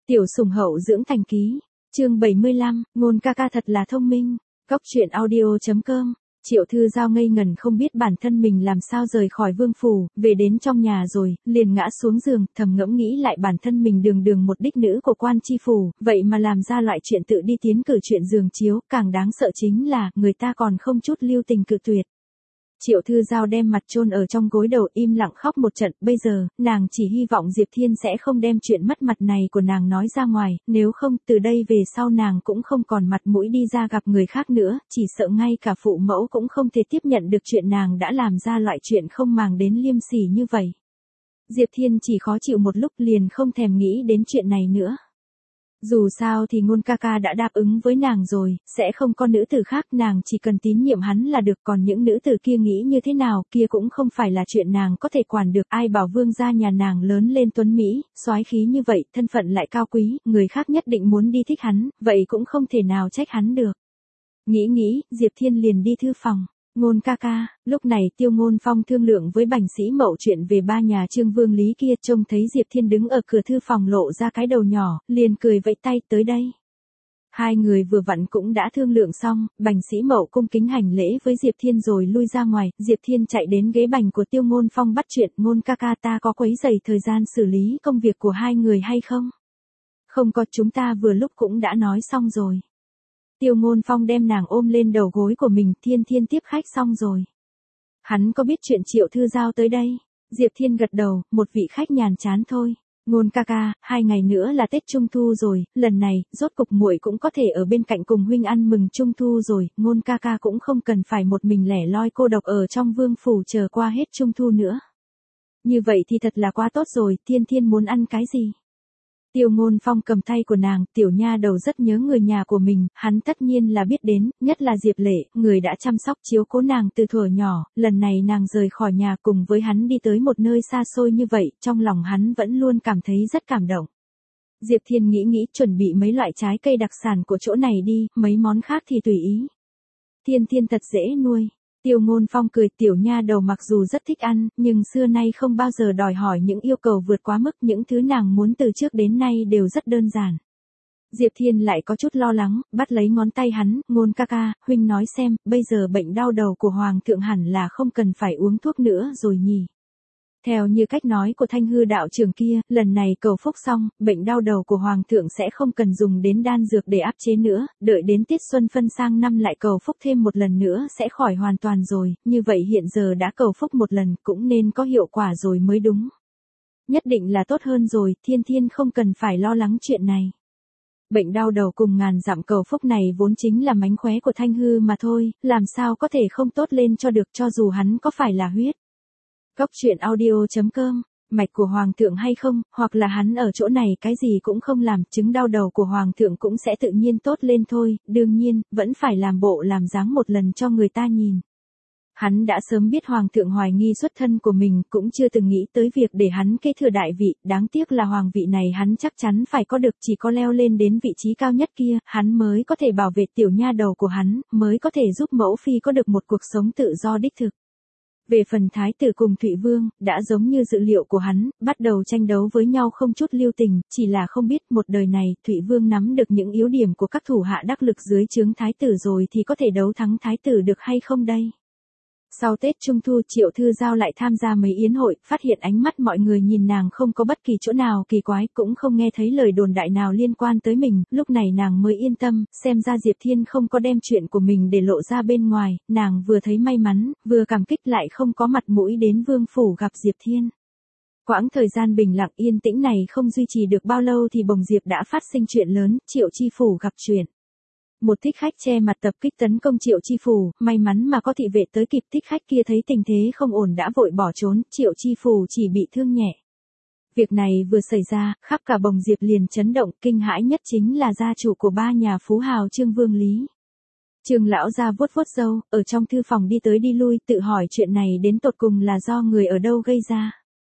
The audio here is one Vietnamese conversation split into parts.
Tiểu sủng hậu dưỡng thành ký, chương 75, ngôn ca ca thật là thông minh, góc truyện audio.com. Triệu Thư Giao ngây ngẩn không biết bản thân mình làm sao rời khỏi vương phủ, về đến trong nhà rồi, liền ngã xuống giường, thầm ngẫm nghĩ lại bản thân mình đường đường một đích nữ của quan tri phủ, vậy mà làm ra loại chuyện tự đi tiến cử chuyện giường chiếu, càng đáng sợ chính là, người ta còn không chút lưu tình cự tuyệt. Triệu Thư Giao đem mặt chôn ở trong gối đầu im lặng khóc một trận, bây giờ, nàng chỉ hy vọng Diệp Thiên sẽ không đem chuyện mất mặt này của nàng nói ra ngoài, nếu không, từ đây về sau nàng cũng không còn mặt mũi đi ra gặp người khác nữa, chỉ sợ ngay cả phụ mẫu cũng không thể tiếp nhận được chuyện nàng đã làm ra loại chuyện không màng đến liêm sỉ như vậy. Diệp Thiên chỉ khó chịu một lúc liền không thèm nghĩ đến chuyện này nữa. Dù sao thì ngôn ca ca đã đáp ứng với nàng rồi, sẽ không có nữ tử khác, nàng chỉ cần tín nhiệm hắn là được, còn những nữ tử kia nghĩ như thế nào kia cũng không phải là chuyện nàng có thể quản được. Ai bảo vương gia nhà nàng lớn lên tuấn Mỹ, soái khí như vậy, thân phận lại cao quý, người khác nhất định muốn đi thích hắn, vậy cũng không thể nào trách hắn được. Nghĩ, Diệp Thiên liền đi thư phòng. Ngôn ca ca, lúc này Tiêu Ngôn Phong thương lượng với Bành Sĩ Mậu chuyện về ba nhà Trương Vương Lý kia, trông thấy Diệp Thiên đứng ở cửa thư phòng lộ ra cái đầu nhỏ, liền cười vẫy tay tới đây. Hai người vừa vặn cũng đã thương lượng xong, Bành Sĩ Mậu cung kính hành lễ với Diệp Thiên rồi lui ra ngoài, Diệp Thiên chạy đến ghế bành của Tiêu Ngôn Phong bắt chuyện, ngôn ca ca ta có quấy rầy thời gian xử lý công việc của hai người hay không? Không có, chúng ta vừa lúc cũng đã nói xong rồi. Tiêu Ngôn Phong đem nàng ôm lên đầu gối của mình, Thiên tiếp khách xong rồi. Hắn có biết chuyện Triệu Thư Giao tới đây? Diệp Thiên gật đầu, một vị khách nhàn chán thôi. Ngôn ca ca, 2 ngày nữa là Tết Trung Thu rồi, lần này, rốt cục muội cũng có thể ở bên cạnh cùng huynh ăn mừng Trung Thu rồi, ngôn ca ca cũng không cần phải một mình lẻ loi cô độc ở trong vương phủ chờ qua hết Trung Thu nữa. Như vậy thì thật là quá tốt rồi, Thiên muốn ăn cái gì? Tiêu Ngôn Phong cầm tay của nàng, tiểu nha đầu rất nhớ người nhà của mình, hắn tất nhiên là biết đến, nhất là Diệp Lệ, người đã chăm sóc chiếu cố nàng từ thuở nhỏ, lần này nàng rời khỏi nhà cùng với hắn đi tới một nơi xa xôi như vậy, trong lòng hắn vẫn luôn cảm thấy rất cảm động. Diệp Thiên nghĩ chuẩn bị mấy loại trái cây đặc sản của chỗ này đi, mấy món khác thì tùy ý. Thiên thật dễ nuôi. Tiêu Ngôn Phong cười, tiểu nha đầu mặc dù rất thích ăn, nhưng xưa nay không bao giờ đòi hỏi những yêu cầu vượt quá mức, những thứ nàng muốn từ trước đến nay đều rất đơn giản. Diệp Thiên lại có chút lo lắng, bắt lấy ngón tay hắn, ngôn ca ca, huynh nói xem, bây giờ bệnh đau đầu của Hoàng thượng hẳn là không cần phải uống thuốc nữa rồi nhỉ. Theo như cách nói của Thanh Hư đạo trưởng kia, lần này cầu phúc xong, bệnh đau đầu của Hoàng thượng sẽ không cần dùng đến đan dược để áp chế nữa, đợi đến tiết xuân phân sang năm lại cầu phúc thêm một lần nữa sẽ khỏi hoàn toàn rồi, như vậy hiện giờ đã cầu phúc một lần cũng nên có hiệu quả rồi mới đúng. Nhất định là tốt hơn rồi, Thiên không cần phải lo lắng chuyện này. Bệnh đau đầu cùng ngàn dặm cầu phúc này vốn chính là mánh khóe của Thanh Hư mà thôi, làm sao có thể không tốt lên cho được cho dù hắn có phải là huyết. Góc truyện audio.com, mạch của Hoàng thượng hay không, hoặc là hắn ở chỗ này cái gì cũng không làm, chứng đau đầu của Hoàng thượng cũng sẽ tự nhiên tốt lên thôi, đương nhiên, vẫn phải làm bộ làm dáng một lần cho người ta nhìn. Hắn đã sớm biết Hoàng thượng hoài nghi xuất thân của mình, cũng chưa từng nghĩ tới việc để hắn kế thừa đại vị, đáng tiếc là hoàng vị này hắn chắc chắn phải có được, chỉ có leo lên đến vị trí cao nhất kia, hắn mới có thể bảo vệ tiểu nha đầu của hắn, mới có thể giúp mẫu phi có được một cuộc sống tự do đích thực. Về phần thái tử cùng Thụy Vương, đã giống như dự liệu của hắn, bắt đầu tranh đấu với nhau không chút lưu tình, chỉ là không biết một đời này Thụy Vương nắm được những yếu điểm của các thủ hạ đắc lực dưới trướng thái tử rồi thì có thể đấu thắng thái tử được hay không đây. Sau Tết Trung Thu, Triệu Thư Giao lại tham gia mấy yến hội, phát hiện ánh mắt mọi người nhìn nàng không có bất kỳ chỗ nào kỳ quái, cũng không nghe thấy lời đồn đại nào liên quan tới mình, lúc này nàng mới yên tâm, xem ra Diệp Thiên không có đem chuyện của mình để lộ ra bên ngoài, nàng vừa thấy may mắn, vừa cảm kích lại không có mặt mũi đến vương phủ gặp Diệp Thiên. Quãng thời gian bình lặng yên tĩnh này không duy trì được bao lâu thì bồng Diệp đã phát sinh chuyện lớn, Triệu Chi Phủ gặp chuyện. Một thích khách che mặt tập kích tấn công Triệu Chi Phủ, may mắn mà có thị vệ tới kịp, thích khách kia thấy tình thế không ổn đã vội bỏ trốn, Triệu Chi Phủ chỉ bị thương nhẹ. Việc này vừa xảy ra, khắp cả bồng Diệp liền chấn động, kinh hãi nhất chính là gia chủ của ba nhà phú hào Trương Vương Lý. Trương lão gia vuốt râu, ở trong thư phòng đi tới đi lui, tự hỏi chuyện này đến tột cùng là do người ở đâu gây ra.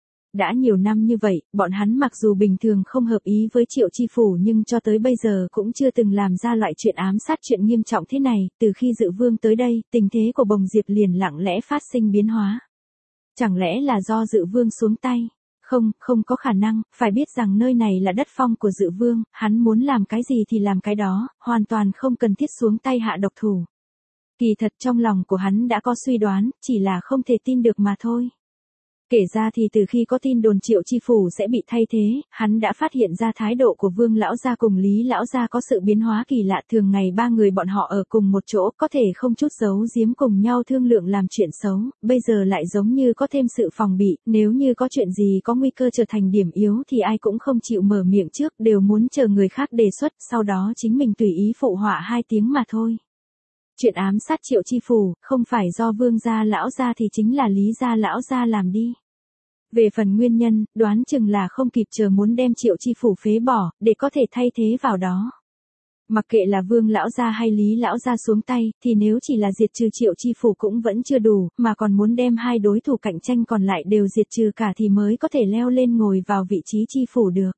Đã nhiều năm như vậy, bọn hắn mặc dù bình thường không hợp ý với Triệu Chi Phủ nhưng cho tới bây giờ cũng chưa từng làm ra loại chuyện ám sát chuyện nghiêm trọng thế này, từ khi Dự Vương tới đây, tình thế của bồng Diệp liền lặng lẽ phát sinh biến hóa. Chẳng lẽ là do Dự Vương xuống tay? Không có khả năng, phải biết rằng nơi này là đất phong của Dự Vương, hắn muốn làm cái gì thì làm cái đó, hoàn toàn không cần thiết xuống tay hạ độc thủ. Kỳ thật trong lòng của hắn đã có suy đoán, chỉ là không thể tin được mà thôi. Kể ra thì từ khi có tin đồn Triệu Chi Phủ sẽ bị thay thế, hắn đã phát hiện ra thái độ của Vương lão gia cùng Lý lão gia có sự biến hóa kỳ lạ. Thường ngày ba người bọn họ ở cùng một chỗ, có thể không chút giấu giếm cùng nhau thương lượng làm chuyện xấu, bây giờ lại giống như có thêm sự phòng bị, nếu như có chuyện gì có nguy cơ trở thành điểm yếu thì ai cũng không chịu mở miệng trước, đều muốn chờ người khác đề xuất, sau đó chính mình tùy ý phụ họa hai tiếng mà thôi. Chuyện ám sát Triệu Chi Phủ, không phải do Vương gia lão gia thì chính là Lý gia lão gia làm đi. Về phần nguyên nhân, đoán chừng là không kịp chờ muốn đem Triệu Chi Phủ phế bỏ, để có thể thay thế vào đó. Mặc kệ là Vương lão gia hay Lý lão gia xuống tay, thì nếu chỉ là diệt trừ Triệu Chi Phủ cũng vẫn chưa đủ, mà còn muốn đem hai đối thủ cạnh tranh còn lại đều diệt trừ cả thì mới có thể leo lên ngồi vào vị trí Chi Phủ được.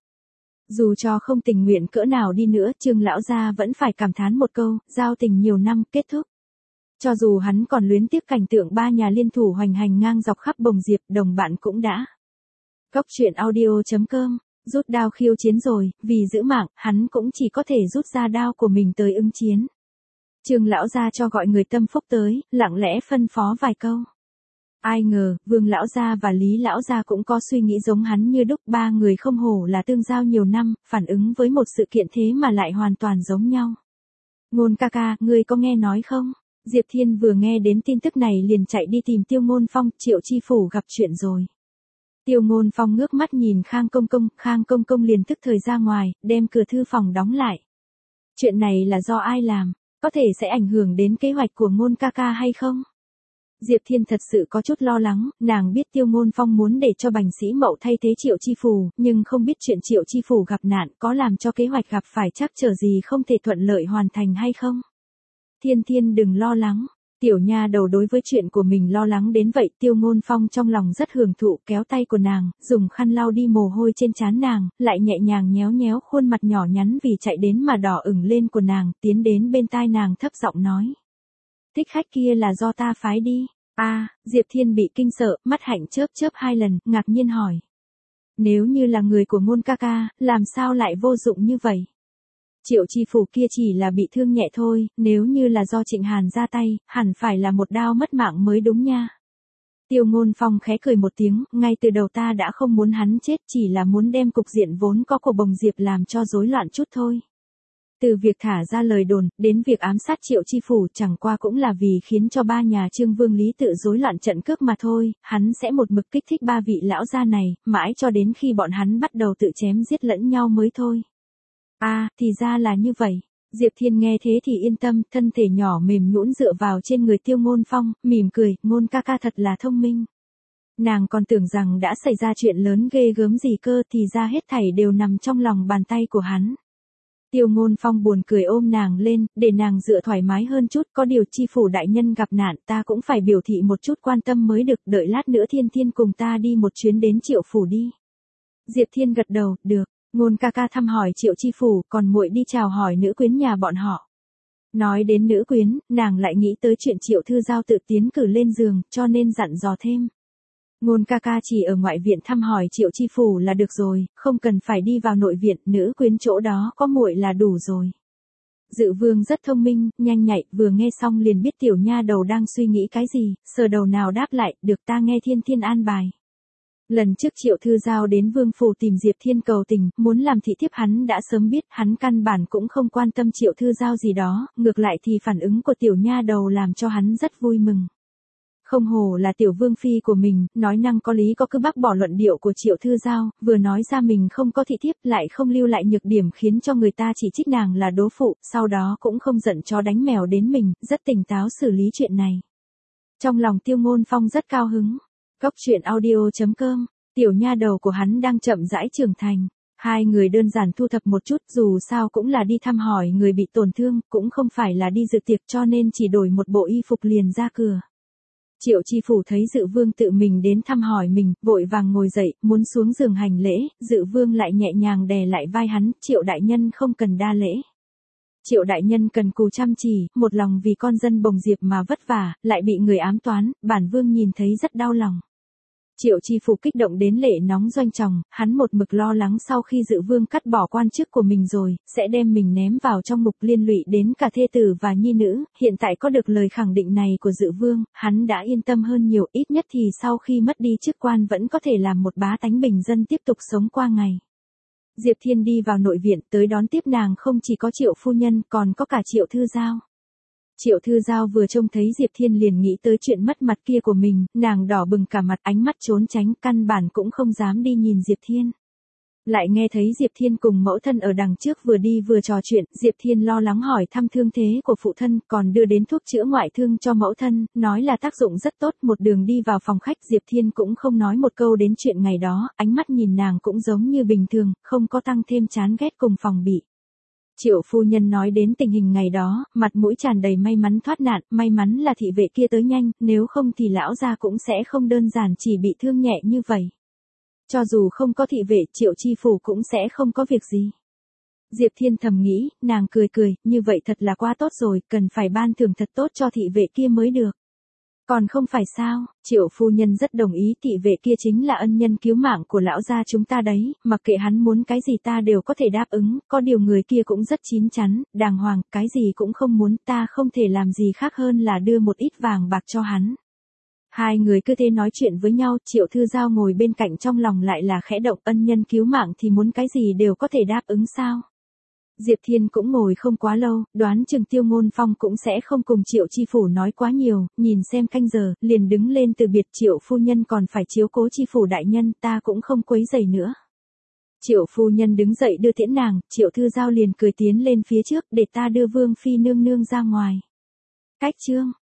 Dù cho không tình nguyện cỡ nào đi nữa, Trương lão gia vẫn phải cảm thán một câu, giao tình nhiều năm, kết thúc. Cho dù hắn còn luyến tiếc cảnh tượng ba nhà liên thủ hoành hành ngang dọc khắp Bồng Diệp, đồng bạn cũng đã. Cốc truyện audio.com, rút đao khiêu chiến rồi, vì giữ mạng, hắn cũng chỉ có thể rút ra đao của mình tới ứng chiến. Trương lão gia cho gọi người tâm phúc tới, lặng lẽ phân phó vài câu. Ai ngờ, Vương lão gia và Lý lão gia cũng có suy nghĩ giống hắn như đúc, ba người không hổ là tương giao nhiều năm, phản ứng với một sự kiện thế mà lại hoàn toàn giống nhau. Ngôn ca ca, ngươi có nghe nói không? Diệp Thiên vừa nghe đến tin tức này liền chạy đi tìm Tiêu Ngôn Phong, Triệu Chi Phủ gặp chuyện rồi. Tiêu Ngôn Phong ngước mắt nhìn Khang Công Công liền tức thời ra ngoài, đem cửa thư phòng đóng lại. Chuyện này là do ai làm? Có thể sẽ ảnh hưởng đến kế hoạch của Ngôn ca ca hay không? Diệp Thiên thật sự có chút lo lắng, nàng biết Tiêu Ngôn Phong muốn để cho Bành Sĩ Mậu thay thế Triệu Chi Phủ, nhưng không biết chuyện Triệu Chi Phủ gặp nạn có làm cho kế hoạch gặp phải trắc trở gì không thể thuận lợi hoàn thành hay không. Thiên đừng lo lắng, tiểu nha đầu đối với chuyện của mình lo lắng đến vậy. Tiêu Ngôn Phong trong lòng rất hưởng thụ, kéo tay của nàng, dùng khăn lau đi mồ hôi trên trán nàng, lại nhẹ nhàng nhéo nhéo khuôn mặt nhỏ nhắn vì chạy đến mà đỏ ửng lên của nàng, tiến đến bên tai nàng thấp giọng nói. Thích khách kia là do ta phái đi. Diệp Thiên bị kinh sợ, mắt hạnh chớp hai lần, ngạc nhiên hỏi. Nếu như là người của Ngôn ca ca, làm sao lại vô dụng như vậy? Triệu Chi Phủ kia chỉ là bị thương nhẹ thôi, nếu như là do Trịnh Hàn ra tay, hẳn phải là một đao mất mạng mới đúng nha. Tiêu Ngôn Phong khẽ cười một tiếng, ngay từ đầu ta đã không muốn hắn chết, chỉ là muốn đem cục diện vốn có của Bồng Diệp làm cho rối loạn chút thôi. Từ việc thả ra lời đồn, đến việc ám sát Triệu Chi Phủ chẳng qua cũng là vì khiến cho ba nhà Trương Vương Lý tự rối loạn trận cước mà thôi, hắn sẽ một mực kích thích ba vị lão gia này, mãi cho đến khi bọn hắn bắt đầu tự chém giết lẫn nhau mới thôi. Thì ra là như vậy. Diệp Thiên nghe thế thì yên tâm, thân thể nhỏ mềm nhũn dựa vào trên người Tiêu Ngôn Phong, mỉm cười, Ngôn ca ca thật là thông minh. Nàng còn tưởng rằng đã xảy ra chuyện lớn ghê gớm gì cơ, thì ra hết thảy đều nằm trong lòng bàn tay của hắn. Tiêu Ngôn Phong buồn cười ôm nàng lên, để nàng dựa thoải mái hơn chút, có điều Chi Phủ đại nhân gặp nạn ta cũng phải biểu thị một chút quan tâm mới được, đợi lát nữa Thiên cùng ta đi một chuyến đến Triệu Phủ đi. Diệp Thiên gật đầu, được. Ngôn ca ca thăm hỏi Triệu Chi Phủ, còn muội đi chào hỏi nữ quyến nhà bọn họ. Nói đến nữ quyến, nàng lại nghĩ tới chuyện Triệu Thư Giao tự tiến cử lên giường, cho nên dặn dò thêm. Ngôn ca ca chỉ ở ngoại viện thăm hỏi Triệu Chi Phủ là được rồi, không cần phải đi vào nội viện, nữ quyến chỗ đó có muội là đủ rồi. Dự Vương rất thông minh, nhanh nhạy, vừa nghe xong liền biết tiểu nha đầu đang suy nghĩ cái gì, sờ đầu nào đáp lại, được ta nghe Thiên an bài. Lần trước Triệu Thư Giao đến Vương Phủ tìm Diệp Thiên cầu tình, muốn làm thị thiếp hắn đã sớm biết, hắn căn bản cũng không quan tâm Triệu Thư Giao gì đó, ngược lại thì phản ứng của tiểu nha đầu làm cho hắn rất vui mừng. Không hổ là tiểu vương phi của mình, nói năng có lý có cứ bác bỏ luận điệu của Triệu Thư Giao, vừa nói ra mình không có thị thiếp lại không lưu lại nhược điểm khiến cho người ta chỉ trích nàng là đố phụ, sau đó cũng không giận chó đánh mèo đến mình, rất tỉnh táo xử lý chuyện này. Trong lòng Tiêu Ngôn Phong rất cao hứng. Cốc truyện audio.com, tiểu nha đầu của hắn đang chậm rãi trưởng thành. Hai người đơn giản thu thập một chút, dù sao cũng là đi thăm hỏi người bị tổn thương, cũng không phải là đi dự tiệc cho nên chỉ đổi một bộ y phục liền ra cửa. Triệu Chi Phủ thấy Dự Vương tự mình đến thăm hỏi mình, vội vàng ngồi dậy, muốn xuống giường hành lễ, Dự Vương lại nhẹ nhàng đè lại vai hắn, Triệu đại nhân không cần đa lễ. Triệu đại nhân cần cù chăm chỉ, một lòng vì con dân Bồng Diệp mà vất vả, lại bị người ám toán, bản vương nhìn thấy rất đau lòng. Triệu Chi Phủ kích động đến lệ nóng doanh tròng, hắn một mực lo lắng sau khi Dự Vương cắt bỏ quan chức của mình rồi, sẽ đem mình ném vào trong ngục liên lụy đến cả thê tử và nhi nữ, hiện tại có được lời khẳng định này của Dự Vương, hắn đã yên tâm hơn nhiều, ít nhất thì sau khi mất đi chức quan vẫn có thể làm một bá tánh bình dân tiếp tục sống qua ngày. Diệp Thiên đi vào nội viện, tới đón tiếp nàng không chỉ có Triệu phu nhân, còn có cả Triệu Thư Giao. Triệu Thư Giao vừa trông thấy Diệp Thiên liền nghĩ tới chuyện mất mặt kia của mình, nàng đỏ bừng cả mặt, ánh mắt trốn tránh, căn bản cũng không dám đi nhìn Diệp Thiên. Lại nghe thấy Diệp Thiên cùng mẫu thân ở đằng trước vừa đi vừa trò chuyện, Diệp Thiên lo lắng hỏi thăm thương thế của phụ thân, còn đưa đến thuốc chữa ngoại thương cho mẫu thân, nói là tác dụng rất tốt. Một đường đi vào phòng khách, Diệp Thiên cũng không nói một câu đến chuyện ngày đó, ánh mắt nhìn nàng cũng giống như bình thường, không có tăng thêm chán ghét cùng phòng bị. Triệu phu nhân nói đến tình hình ngày đó, mặt mũi tràn đầy may mắn thoát nạn, may mắn là thị vệ kia tới nhanh, nếu không thì lão gia cũng sẽ không đơn giản chỉ bị thương nhẹ như vậy. Cho dù không có thị vệ, Triệu Chi Phủ cũng sẽ không có việc gì. Diệp Thiên thầm nghĩ, nàng cười cười, như vậy thật là quá tốt rồi, cần phải ban thưởng thật tốt cho thị vệ kia mới được. Còn không phải sao, Triệu phu nhân rất đồng ý, thị vệ kia chính là ân nhân cứu mạng của lão gia chúng ta đấy, mặc kệ hắn muốn cái gì ta đều có thể đáp ứng, có điều người kia cũng rất chín chắn, đàng hoàng, cái gì cũng không muốn, ta không thể làm gì khác hơn là đưa một ít vàng bạc cho hắn. Hai người cứ thế nói chuyện với nhau, Triệu Thư Giao ngồi bên cạnh trong lòng lại là khẽ động, ân nhân cứu mạng thì muốn cái gì đều có thể đáp ứng sao. Diệp Thiên cũng ngồi không quá lâu, đoán chừng Tiêu Ngôn Phong cũng sẽ không cùng Triệu Chi Phủ nói quá nhiều, nhìn xem canh giờ, liền đứng lên từ biệt. Triệu phu nhân còn phải chiếu cố Chi Phủ đại nhân, ta cũng không quấy rầy nữa. Triệu phu nhân đứng dậy đưa tiễn nàng, Triệu Thư Giao liền cười tiến lên phía trước, để ta đưa Vương phi nương nương ra ngoài. Cách chương